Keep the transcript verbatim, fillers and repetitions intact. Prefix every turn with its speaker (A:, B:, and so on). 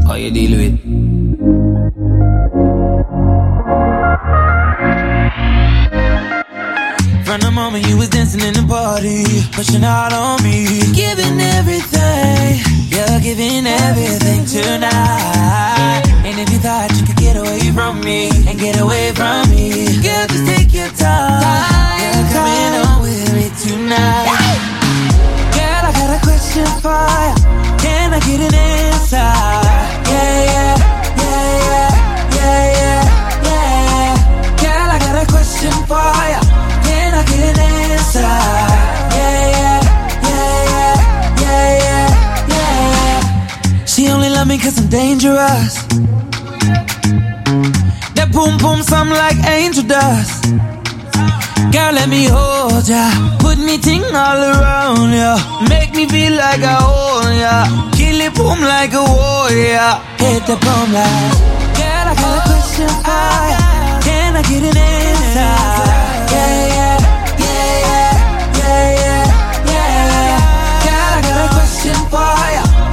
A: How you deal with? From the moment you was dancing in the party, pushing out on me, giving everything, you're giving everything tonight. And if you thought you could get away from me and get away from me, girl, just take your time. You're coming on with me tonight. Girl, I got a question for you. Can I get an answer? Yeah, yeah, yeah, yeah, yeah, yeah, yeah. Girl, I got a question for you. Can I get an answer? Yeah, yeah, yeah, yeah, yeah, yeah. She only love me cause I'm dangerous. That boom boom sound like angel dust. Girl, let me hold ya. Put me ting all around ya. Make me feel like I own ya. Kill it boom like a warrior. Hit the boom like. Girl, I got a question for ya. Can I get an answer? Yeah, yeah, yeah, yeah, yeah, yeah, yeah. Girl, I got a question for ya.